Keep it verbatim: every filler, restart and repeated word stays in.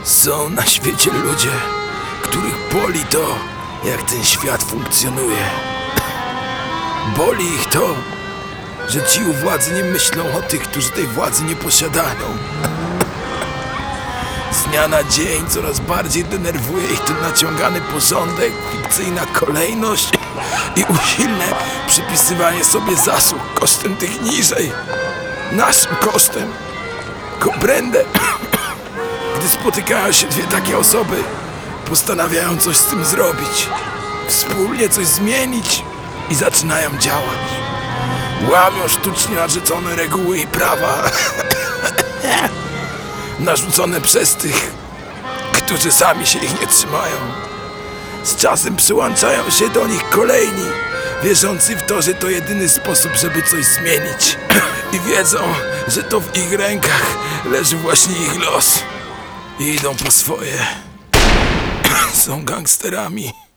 Są na świecie ludzie, których boli to, jak ten świat funkcjonuje. Boli ich to, że ci u władzy nie myślą o tych, którzy tej władzy nie posiadają. Z dnia na dzień coraz bardziej denerwuje ich ten naciągany porządek, fikcyjna kolejność i usilne przypisywanie sobie zasług kosztem tych niżej. Naszym kosztem. Komprendę. Gdy spotykają się dwie takie osoby, postanawiają coś z tym zrobić, wspólnie coś zmienić i zaczynają działać. Łamią sztucznie narzucone reguły i prawa, narzucone przez tych, którzy sami się ich nie trzymają. Z czasem przyłączają się do nich kolejni, wierzący w to, że to jedyny sposób, żeby coś zmienić. I wiedzą, że to w ich rękach leży właśnie ich los. I idą po swoje. Są gangsterami.